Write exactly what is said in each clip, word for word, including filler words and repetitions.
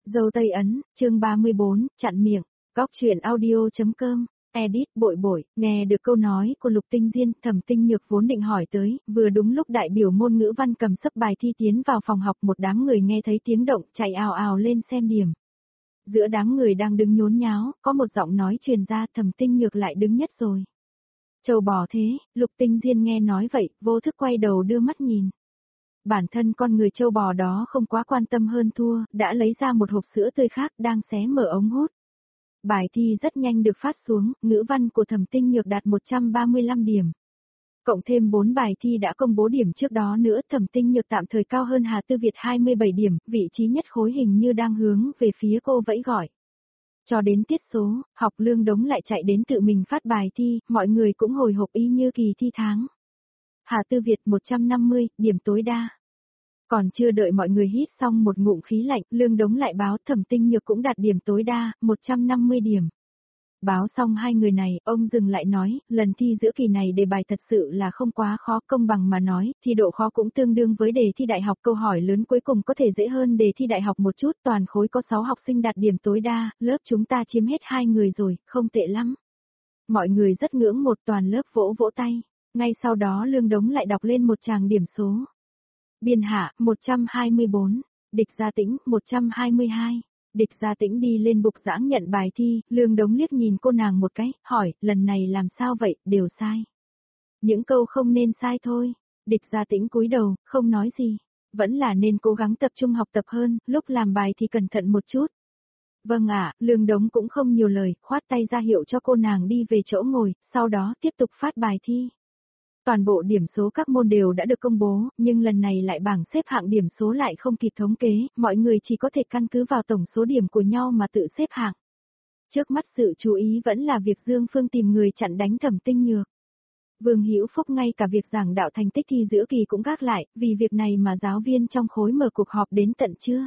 Dâu Tây Ấn, chương ba mươi bốn, chặn miệng, góc truyện audio.com, edit bội bội, nghe được câu nói của Lục Tinh Diên, Thẩm Tinh Nhược vốn định hỏi tới, vừa đúng lúc đại biểu môn ngữ văn cầm sấp bài thi tiến vào phòng học, một đám người nghe thấy tiếng động chạy ào ào lên xem điểm. Giữa đám người đang đứng nhốn nháo, có một giọng nói truyền ra, Thẩm Tinh Nhược lại đứng nhất rồi. Châu bò thế, Lục Tinh Diên nghe nói vậy, vô thức quay đầu đưa mắt nhìn. Bản thân con người châu bò đó không quá quan tâm hơn thua, đã lấy ra một hộp sữa tươi khác đang xé mở ống hút. Bài thi rất nhanh được phát xuống, ngữ văn của Thẩm Tinh Nhược đạt một trăm ba mươi lăm điểm. Cộng thêm bốn bài thi đã công bố điểm trước đó nữa, Thẩm Tinh Nhược tạm thời cao hơn Hà Tư Việt hai mươi bảy điểm, vị trí nhất khối hình như đang hướng về phía cô vẫy gọi. Cho đến tiết số, học Lương Đống lại chạy đến tự mình phát bài thi, mọi người cũng hồi hộp y như kỳ thi tháng. Hà Tư Việt một trăm năm mươi, điểm tối đa. Còn chưa đợi mọi người hít xong một ngụm khí lạnh, Lương Đống lại báo Thẩm Tinh Nhược cũng đạt điểm tối đa, một trăm năm mươi điểm. Báo xong hai người này, ông dừng lại nói, lần thi giữa kỳ này đề bài thật sự là không quá khó, công bằng mà nói, thì độ khó cũng tương đương với đề thi đại học, câu hỏi lớn cuối cùng có thể dễ hơn đề thi đại học một chút, toàn khối có sáu học sinh đạt điểm tối đa, lớp chúng ta chiếm hết hai người rồi, không tệ lắm. Mọi người rất ngưỡng một, toàn lớp vỗ vỗ tay, ngay sau đó Lương Đống lại đọc lên một tràng điểm số. Biên Hạ, một trăm hai mươi bốn, Địch Gia Tĩnh, một trăm hai mươi hai. Địch Gia Tĩnh đi lên bục giảng nhận bài thi, Lương Đống liếc nhìn cô nàng một cái, hỏi, lần này làm sao vậy, đều sai. Những câu không nên sai thôi. Địch Gia Tĩnh cúi đầu, không nói gì. Vẫn là nên cố gắng tập trung học tập hơn, lúc làm bài thì cẩn thận một chút. Vâng ạ, Lương Đống cũng không nhiều lời, khoát tay ra hiệu cho cô nàng đi về chỗ ngồi, sau đó tiếp tục phát bài thi. Toàn bộ điểm số các môn đều đã được công bố, nhưng lần này lại bảng xếp hạng điểm số lại không kịp thống kế, mọi người chỉ có thể căn cứ vào tổng số điểm của nhau mà tự xếp hạng. Trước mắt sự chú ý vẫn là việc Dương Phương tìm người chặn đánh Thẩm Tinh Nhược. Vương Hữu Phúc ngay cả việc giảng đạo thành tích thi giữa kỳ cũng gác lại, vì việc này mà giáo viên trong khối mở cuộc họp đến tận trưa.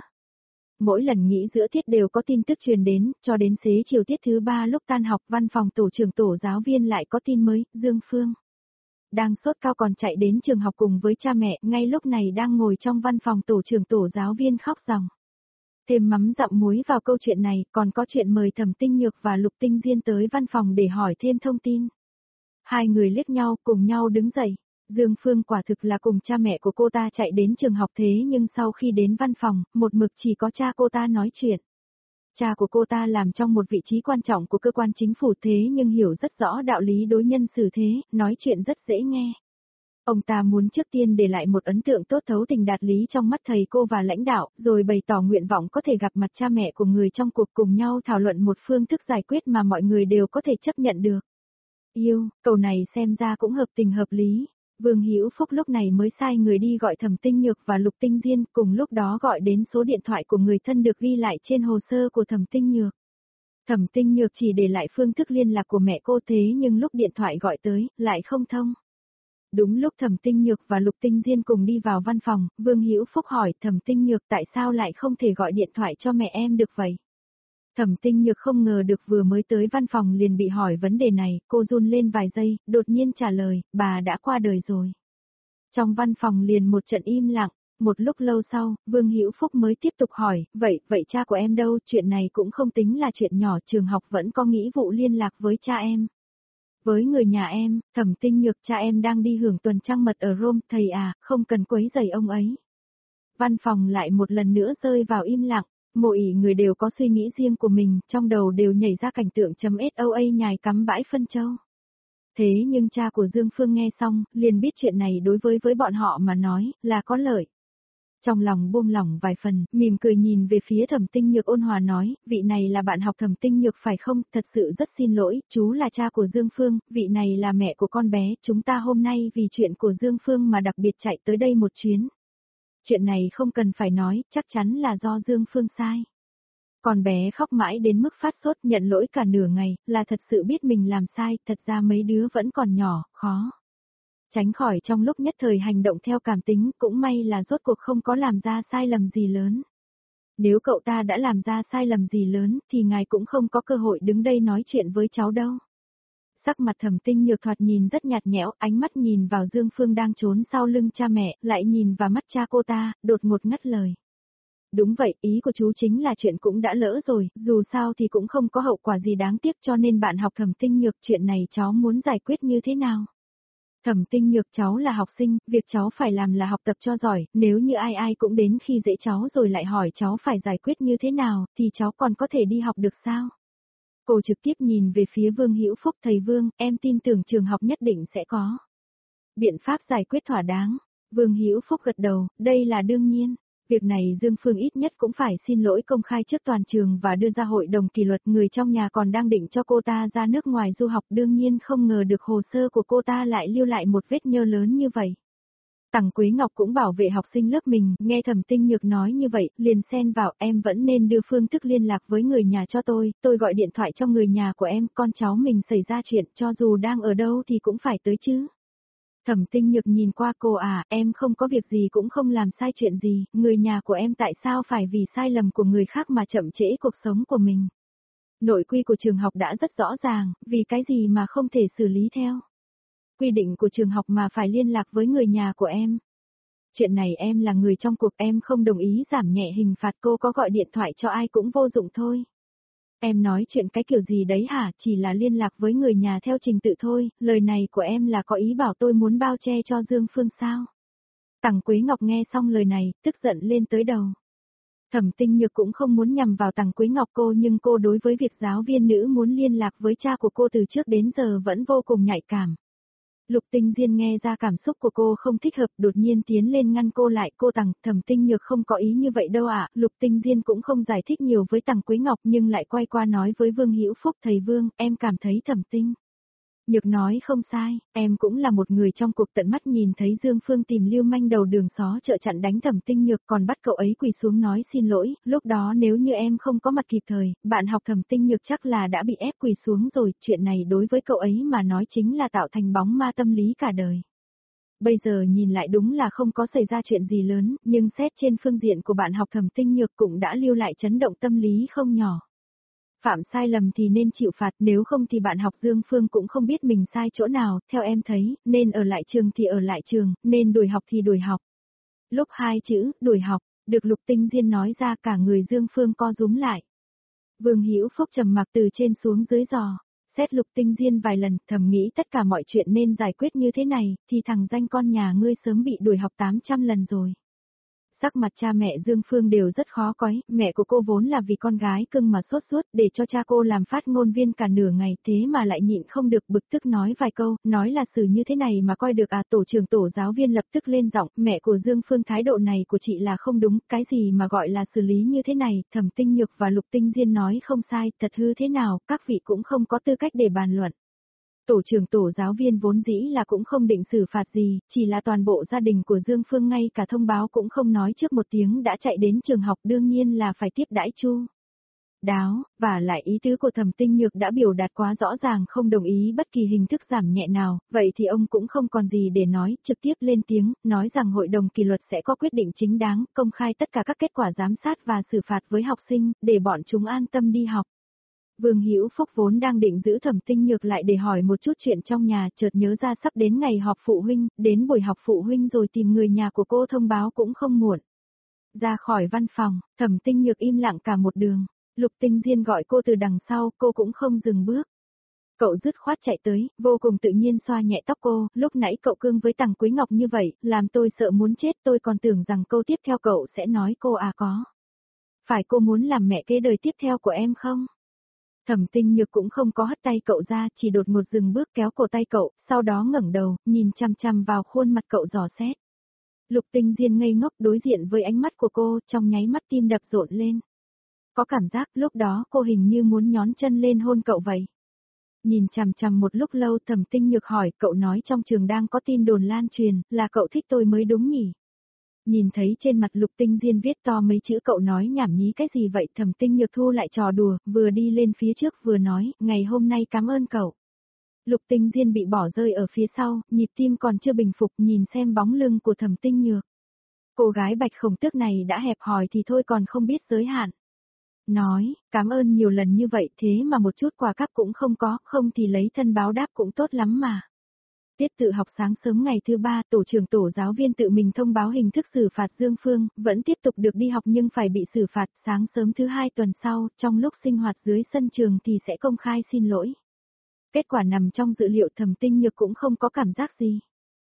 Mỗi lần nghỉ giữa tiết đều có tin tức truyền đến, cho đến xế chiều tiết thứ ba lúc tan học, văn phòng tổ trưởng tổ giáo viên lại có tin mới, Dương Phương đang sốt cao còn chạy đến trường học cùng với cha mẹ, ngay lúc này đang ngồi trong văn phòng tổ trưởng tổ giáo viên khóc ròng. Thêm mắm dặm muối vào câu chuyện này, còn có chuyện mời Thẩm Tinh Nhược và Lục Tinh Diên tới văn phòng để hỏi thêm thông tin. Hai người liếc nhau, cùng nhau đứng dậy. Dương Phương quả thực là cùng cha mẹ của cô ta chạy đến trường học thế nhưng sau khi đến văn phòng, một mực chỉ có cha cô ta nói chuyện. Cha của cô ta làm trong một vị trí quan trọng của cơ quan chính phủ thế nhưng hiểu rất rõ đạo lý đối nhân xử thế, nói chuyện rất dễ nghe. Ông ta muốn trước tiên để lại một ấn tượng tốt thấu tình đạt lý trong mắt thầy cô và lãnh đạo, rồi bày tỏ nguyện vọng có thể gặp mặt cha mẹ của người trong cuộc cùng nhau thảo luận một phương thức giải quyết mà mọi người đều có thể chấp nhận được. Yêu, câu này xem ra cũng hợp tình hợp lý. Vương Hữu Phúc lúc này mới sai người đi gọi Thẩm Tinh Nhược và Lục Tinh Diên, cùng lúc đó gọi đến số điện thoại của người thân được ghi lại trên hồ sơ của Thẩm Tinh Nhược. Thẩm Tinh Nhược chỉ để lại phương thức liên lạc của mẹ cô thế nhưng lúc điện thoại gọi tới, lại không thông. Đúng lúc Thẩm Tinh Nhược và Lục Tinh Diên cùng đi vào văn phòng, Vương Hữu Phúc hỏi Thẩm Tinh Nhược tại sao lại không thể gọi điện thoại cho mẹ em được vậy. Thẩm Tinh Nhược không ngờ được vừa mới tới văn phòng liền bị hỏi vấn đề này, cô run lên vài giây, đột nhiên trả lời, bà đã qua đời rồi. Trong văn phòng liền một trận im lặng, một lúc lâu sau, Vương Hữu Phúc mới tiếp tục hỏi, vậy, vậy cha của em đâu, chuyện này cũng không tính là chuyện nhỏ, trường học vẫn có nghĩa vụ liên lạc với cha em. Với người nhà em, Thẩm Tinh Nhược cha em đang đi hưởng tuần trăng mật ở Rome, thầy à, không cần quấy rầy ông ấy. Văn phòng lại một lần nữa rơi vào im lặng. Mỗi người đều có suy nghĩ riêng của mình, trong đầu đều nhảy ra cảnh tượng chấm ét-o-a nhài cắm bãi phân châu. Thế nhưng cha của Dương Phương nghe xong, liền biết chuyện này đối với với bọn họ mà nói, là có lợi. Trong lòng buông lỏng vài phần, mỉm cười nhìn về phía Thẩm Tinh Nhược ôn hòa nói, vị này là bạn học Thẩm Tinh Nhược phải không, thật sự rất xin lỗi, chú là cha của Dương Phương, vị này là mẹ của con bé, chúng ta hôm nay vì chuyện của Dương Phương mà đặc biệt chạy tới đây một chuyến. Chuyện này không cần phải nói, chắc chắn là do Dương Phương sai. Con bé khóc mãi đến mức phát sốt nhận lỗi cả nửa ngày, là thật sự biết mình làm sai, thật ra mấy đứa vẫn còn nhỏ, khó. Tránh khỏi trong lúc nhất thời hành động theo cảm tính, cũng may là rốt cuộc không có làm ra sai lầm gì lớn. Nếu cậu ta đã làm ra sai lầm gì lớn, thì ngài cũng không có cơ hội đứng đây nói chuyện với cháu đâu. Sắc mặt Thẩm Tinh Nhược thoạt nhìn rất nhạt nhẽo, ánh mắt nhìn vào Dương Phương đang trốn sau lưng cha mẹ, lại nhìn vào mắt cha cô ta, đột ngột ngắt lời. Đúng vậy, ý của chú chính là chuyện cũng đã lỡ rồi, dù sao thì cũng không có hậu quả gì đáng tiếc cho nên bạn học Thẩm Tinh Nhược chuyện này cháu muốn giải quyết như thế nào? Thẩm Tinh Nhược cháu là học sinh, việc cháu phải làm là học tập cho giỏi, nếu như ai ai cũng đến khi dễ cháu rồi lại hỏi cháu phải giải quyết như thế nào, thì cháu còn có thể đi học được sao? Cô trực tiếp nhìn về phía Vương Hữu Phúc, thầy Vương, em tin tưởng trường học nhất định sẽ có biện pháp giải quyết thỏa đáng. Vương Hữu Phúc gật đầu, đây là đương nhiên. Việc này Dương Phương ít nhất cũng phải xin lỗi công khai trước toàn trường và đưa ra hội đồng kỷ luật, người trong nhà còn đang định cho cô ta ra nước ngoài du học, đương nhiên không ngờ được hồ sơ của cô ta lại lưu lại một vết nhơ lớn như vậy. Tằng Quế Ngọc cũng bảo vệ học sinh lớp mình, nghe Thẩm Tinh Nhược nói như vậy, liền xen vào, em vẫn nên đưa phương thức liên lạc với người nhà cho tôi, tôi gọi điện thoại cho người nhà của em, con cháu mình xảy ra chuyện, cho dù đang ở đâu thì cũng phải tới chứ. Thẩm Tinh Nhược nhìn qua cô, à, em không có việc gì cũng không làm sai chuyện gì, người nhà của em tại sao phải vì sai lầm của người khác mà chậm trễ cuộc sống của mình. Nội quy của trường học đã rất rõ ràng, vì cái gì mà không thể xử lý theo quy định của trường học mà phải liên lạc với người nhà của em. Chuyện này em là người trong cuộc, em không đồng ý giảm nhẹ hình phạt, cô có gọi điện thoại cho ai cũng vô dụng thôi. Em nói chuyện cái kiểu gì đấy hả, chỉ là liên lạc với người nhà theo trình tự thôi, lời này của em là có ý bảo tôi muốn bao che cho Dương Phương sao? Tằng Quế Ngọc nghe xong lời này, tức giận lên tới đầu. Thẩm Tinh Nhược cũng không muốn nhằm vào Tằng Quế Ngọc cô, nhưng cô đối với việc giáo viên nữ muốn liên lạc với cha của cô từ trước đến giờ vẫn vô cùng nhạy cảm. Lục Tinh Diên nghe ra cảm xúc của cô không thích hợp, đột nhiên tiến lên ngăn cô lại, cô Tằng, Thẩm Tinh Nhược không có ý như vậy đâu ạ. Lục Tinh Diên cũng không giải thích nhiều với Tằng Quế Ngọc nhưng lại quay qua nói với Vương Hữu Phúc, thầy Vương, em cảm thấy Thẩm Tinh Nhược nói không sai, em cũng là một người trong cuộc, tận mắt nhìn thấy Dương Phương tìm lưu manh đầu đường xó chợ chặn đánh Thẩm Tinh Nhược, còn bắt cậu ấy quỳ xuống nói xin lỗi, lúc đó nếu như em không có mặt kịp thời, bạn học Thẩm Tinh Nhược chắc là đã bị ép quỳ xuống rồi, chuyện này đối với cậu ấy mà nói chính là tạo thành bóng ma tâm lý cả đời. Bây giờ nhìn lại đúng là không có xảy ra chuyện gì lớn, nhưng xét trên phương diện của bạn học Thẩm Tinh Nhược cũng đã lưu lại chấn động tâm lý không nhỏ. Phạm sai lầm thì nên chịu phạt, nếu không thì bạn học Dương Phương cũng không biết mình sai chỗ nào, theo em thấy, nên ở lại trường thì ở lại trường, nên đuổi học thì đuổi học. Lúc hai chữ, đuổi học, được Lục Tinh Diên nói ra cả người Dương Phương co rúm lại. Vương Hữu Phúc trầm mặc từ trên xuống dưới dò, xét Lục Tinh Diên vài lần, thầm nghĩ tất cả mọi chuyện nên giải quyết như thế này, thì thằng danh con nhà ngươi sớm bị đuổi học tám trăm lần rồi. Sắc mặt cha mẹ Dương Phương đều rất khó coi, mẹ của cô vốn là vì con gái cưng mà sốt ruột để cho cha cô làm phát ngôn viên cả nửa ngày, thế mà lại nhịn không được bực tức nói vài câu, nói là xử như thế này mà coi được à. Tổ trưởng tổ giáo viên lập tức lên giọng, mẹ của Dương Phương, thái độ này của chị là không đúng, cái gì mà gọi là xử lý như thế này, Thẩm Tinh Nhược và Lục Tinh Diên nói không sai, thật hư thế nào, các vị cũng không có tư cách để bàn luận. Tổ trưởng tổ giáo viên vốn dĩ là cũng không định xử phạt gì, chỉ là toàn bộ gia đình của Dương Phương ngay cả thông báo cũng không nói trước một tiếng đã chạy đến trường học, đương nhiên là phải tiếp đãi chu đáo, và lại ý tứ của Thẩm Tinh Nhược đã biểu đạt quá rõ ràng, không đồng ý bất kỳ hình thức giảm nhẹ nào, vậy thì ông cũng không còn gì để nói, trực tiếp lên tiếng, nói rằng hội đồng kỷ luật sẽ có quyết định chính đáng, công khai tất cả các kết quả giám sát và xử phạt với học sinh, để bọn chúng an tâm đi học. Vương Hữu Phúc vốn đang định giữ Thẩm Tinh Nhược lại để hỏi một chút chuyện trong nhà, chợt nhớ ra sắp đến ngày họp phụ huynh, đến buổi họp phụ huynh rồi tìm người nhà của cô thông báo cũng không muộn. Ra khỏi văn phòng, Thẩm Tinh Nhược im lặng cả một đường, Lục Tinh Diên gọi cô từ đằng sau, cô cũng không dừng bước. Cậu dứt khoát chạy tới, vô cùng tự nhiên xoa nhẹ tóc cô, lúc nãy cậu cương với Tằng Quế Ngọc như vậy, làm tôi sợ muốn chết, tôi còn tưởng rằng câu tiếp theo cậu sẽ nói cô à có. Phải cô muốn làm mẹ kế đời tiếp theo của em không? Thẩm Tinh Nhược cũng không có hất tay cậu ra, chỉ đột ngột dừng bước kéo cổ tay cậu, sau đó ngẩng đầu, nhìn chăm chăm vào khuôn mặt cậu dò xét. Lục Tinh Diên ngây ngốc đối diện với ánh mắt của cô, trong nháy mắt tim đập rộn lên. Có cảm giác lúc đó cô hình như muốn nhón chân lên hôn cậu vậy. Nhìn chằm chằm một lúc lâu, Thẩm Tinh Nhược hỏi, cậu nói trong trường đang có tin đồn lan truyền, là cậu thích tôi mới đúng nhỉ? Nhìn thấy trên mặt Lục Tinh Diên viết to mấy chữ, cậu nói nhảm nhí cái gì vậy? Thẩm Tinh Nhược thu lại trò đùa, vừa đi lên phía trước vừa nói, ngày hôm nay cảm ơn cậu. Lục Tinh Diên bị bỏ rơi ở phía sau, nhịp tim còn chưa bình phục, nhìn xem bóng lưng của Thẩm Tinh Nhược. Cô gái bạch khổng tước này đã hẹp hòi thì thôi còn không biết giới hạn. Nói, cảm ơn nhiều lần như vậy thế mà một chút quà cáp cũng không có, không thì lấy thân báo đáp cũng tốt lắm mà. Tiết tự học sáng sớm ngày thứ ba, tổ trưởng tổ giáo viên tự mình thông báo hình thức xử phạt Dương Phương, vẫn tiếp tục được đi học nhưng phải bị xử phạt. Sáng sớm thứ hai tuần sau, trong lúc sinh hoạt dưới sân trường thì sẽ công khai xin lỗi. Kết quả nằm trong dự liệu, Thẩm Tinh Nhược cũng không có cảm giác gì.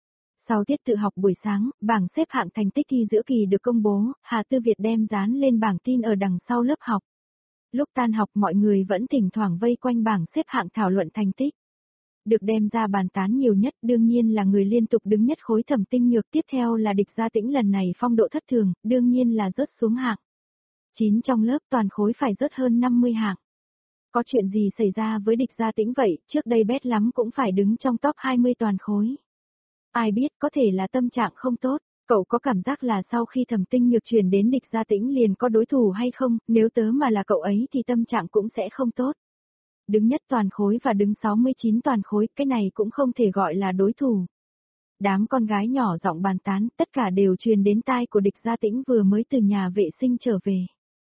Sau tiết tự học buổi sáng, bảng xếp hạng thành tích thi giữa kỳ được công bố, Hà Tư Việt đem dán lên bảng tin ở đằng sau lớp học. Lúc tan học mọi người vẫn thỉnh thoảng vây quanh bảng xếp hạng thảo luận thành tích. Được đem ra bàn tán nhiều nhất đương nhiên là người liên tục đứng nhất khối Thẩm Tinh Nhược, tiếp theo là Địch Gia Tĩnh, lần này phong độ thất thường, đương nhiên là rớt xuống hạng. chín trong lớp toàn khối phải rớt hơn năm mươi hạng. Có chuyện gì xảy ra với Địch Gia Tĩnh vậy, trước đây bét lắm cũng phải đứng trong top hai mươi toàn khối. Ai biết, có thể là tâm trạng không tốt. Cậu có cảm giác là sau khi Thẩm Tinh Nhược chuyển đến Địch Gia Tĩnh liền có đối thủ hay không, nếu tớ mà là cậu ấy thì tâm trạng cũng sẽ không tốt. Đứng nhất toàn khối và đứng sáu mươi chín toàn khối, cái này cũng không thể gọi là đối thủ. Đám con gái nhỏ giọng bàn tán, tất cả đều truyền đến tai của Địch Gia Tĩnh vừa mới từ nhà vệ sinh trở về.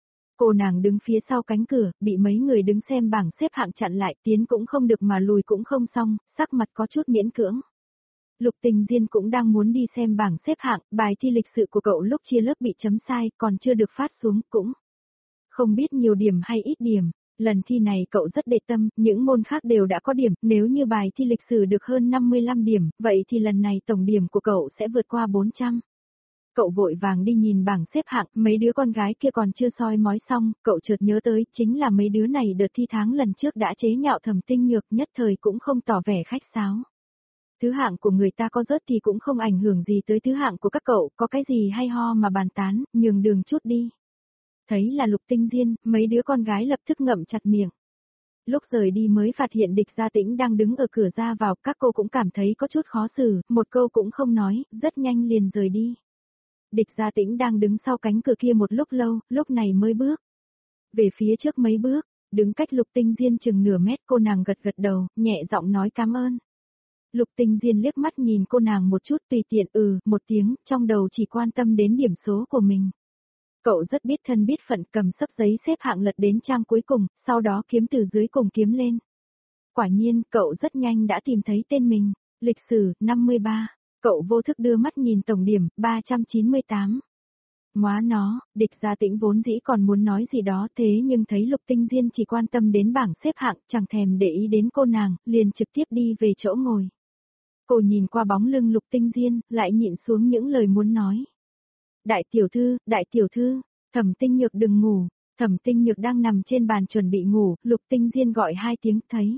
Cô nàng đứng phía sau cánh cửa, bị mấy người đứng xem bảng xếp hạng chặn lại, tiến cũng không được mà lùi cũng không xong, sắc mặt có chút miễn cưỡng. Lục Tình Diên cũng đang muốn đi xem bảng xếp hạng, bài thi lịch sự của cậu lúc chia lớp bị chấm sai, còn chưa được phát xuống, cũng không biết nhiều điểm hay ít điểm. Lần thi này cậu rất để tâm, những môn khác đều đã có điểm, nếu như bài thi lịch sử được hơn năm mươi lăm điểm, vậy thì lần này tổng điểm của cậu sẽ vượt qua bốn trăm. Cậu vội vàng đi nhìn bảng xếp hạng, mấy đứa con gái kia còn chưa soi mói xong, cậu chợt nhớ tới, chính là mấy đứa này đợt thi tháng lần trước đã chế nhạo Thẩm Tinh Nhược, nhất thời cũng không tỏ vẻ khách sáo. Thứ hạng của người ta có rớt thì cũng không ảnh hưởng gì tới thứ hạng của các cậu, có cái gì hay ho mà bàn tán, nhường đường chút đi. Thấy là Lục Tinh Diên, mấy đứa con gái lập tức ngậm chặt miệng. Lúc rời đi mới phát hiện Địch Gia Tĩnh đang đứng ở cửa ra vào, các cô cũng cảm thấy có chút khó xử, một câu cũng không nói, rất nhanh liền rời đi. Địch Gia Tĩnh đang đứng sau cánh cửa kia một lúc lâu, lúc này mới bước về phía trước mấy bước, đứng cách Lục Tinh Diên chừng nửa mét, cô nàng gật gật đầu, nhẹ giọng nói cảm ơn. Lục Tinh Diên liếc mắt nhìn cô nàng một chút, tùy tiện ừ, một tiếng, trong đầu chỉ quan tâm đến điểm số của mình. Cậu rất biết thân biết phận, cầm sấp giấy xếp hạng lật đến trang cuối cùng, sau đó kiếm từ dưới cùng kiếm lên. Quả nhiên, cậu rất nhanh đã tìm thấy tên mình, lịch sử, năm mươi ba. Cậu vô thức đưa mắt nhìn tổng điểm, ba trăm chín mươi tám. Ngoá nó, Địch Gia Tĩnh vốn dĩ còn muốn nói gì đó, thế nhưng thấy Lục Tinh Diên chỉ quan tâm đến bảng xếp hạng, chẳng thèm để ý đến cô nàng, liền trực tiếp đi về chỗ ngồi. Cô nhìn qua bóng lưng Lục Tinh Diên, lại nhịn xuống những lời muốn nói. Đại tiểu thư, đại tiểu thư, Thẩm Tinh Nhược đừng ngủ. Thẩm Tinh Nhược đang nằm trên bàn chuẩn bị ngủ, Lục Tinh Diên gọi hai tiếng, thấy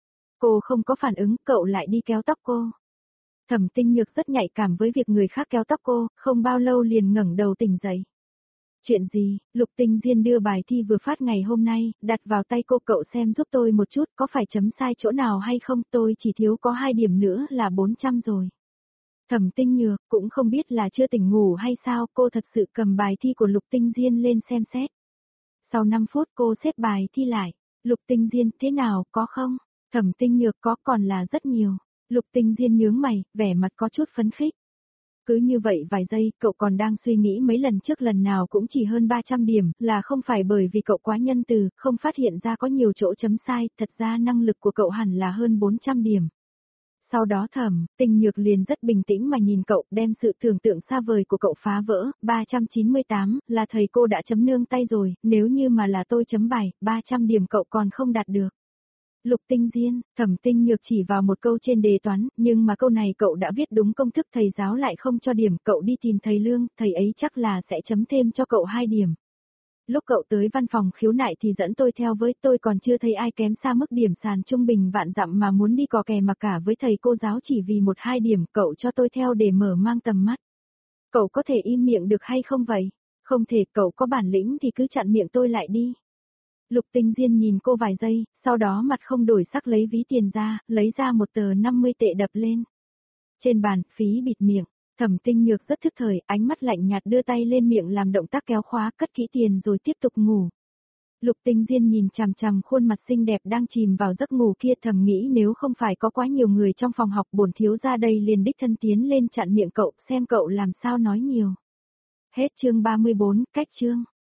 cô không có phản ứng, cậu lại đi kéo tóc cô. Thẩm Tinh Nhược rất nhạy cảm với việc người khác kéo tóc cô, không bao lâu liền ngẩng đầu tỉnh dậy. Chuyện gì? Lục Tinh Diên đưa bài thi vừa phát ngày hôm nay, đặt vào tay cô, cậu xem giúp tôi một chút, có phải chấm sai chỗ nào hay không, tôi chỉ thiếu có hai điểm nữa là bốn trăm rồi. Thẩm Tinh Nhược cũng không biết là chưa tỉnh ngủ hay sao, cô thật sự cầm bài thi của Lục Tinh Diên lên xem xét. Sau năm phút cô xếp bài thi lại. Lục Tinh Diên, thế nào, có không? Thẩm Tinh Nhược, có, còn là rất nhiều. Lục Tinh Diên nhướng mày, vẻ mặt có chút phấn khích. Cứ như vậy vài giây, cậu còn đang suy nghĩ mấy lần trước lần nào cũng chỉ hơn ba trăm điểm, là không phải bởi vì cậu quá nhân từ, không phát hiện ra có nhiều chỗ chấm sai, thật ra năng lực của cậu hẳn là hơn bốn trăm điểm. Sau đó Thẩm Tinh Nhược liền rất bình tĩnh mà nhìn cậu, đem sự tưởng tượng xa vời của cậu phá vỡ, ba trăm chín mươi tám, là thầy cô đã chấm nương tay rồi, nếu như mà là tôi chấm bài, ba trăm điểm cậu còn không đạt được. Lục Tinh Diên, Thẩm Tinh Nhược chỉ vào một câu trên đề toán, nhưng mà câu này cậu đã viết đúng công thức, thầy giáo lại không cho điểm, cậu đi tìm thầy Lương, thầy ấy chắc là sẽ chấm thêm cho cậu hai điểm. Lúc cậu tới văn phòng khiếu nại thì dẫn tôi theo với, tôi còn chưa thấy ai kém xa mức điểm sàn trung bình vạn dặm mà muốn đi cò kè mà cả với thầy cô giáo chỉ vì một hai điểm, cậu cho tôi theo để mở mang tầm mắt. Cậu có thể im miệng được hay không vậy? Không thể, cậu có bản lĩnh thì cứ chặn miệng tôi lại đi. Lục Tinh Diên nhìn cô vài giây, sau đó mặt không đổi sắc lấy ví tiền ra, lấy ra một tờ năm mươi tệ đập lên. Trên bàn, phí bịt miệng. Thẩm Tinh Nhược rất thức thời, ánh mắt lạnh nhạt đưa tay lên miệng làm động tác kéo khóa, cất kỹ tiền rồi tiếp tục ngủ. Lục Tinh Diên nhìn chằm chằm khuôn mặt xinh đẹp đang chìm vào giấc ngủ kia, thầm nghĩ nếu không phải có quá nhiều người trong phòng học, bổn thiếu gia đây liền đích thân tiến lên chặn miệng cậu, xem cậu làm sao nói nhiều. Hết chương ba mươi bốn, cách chương.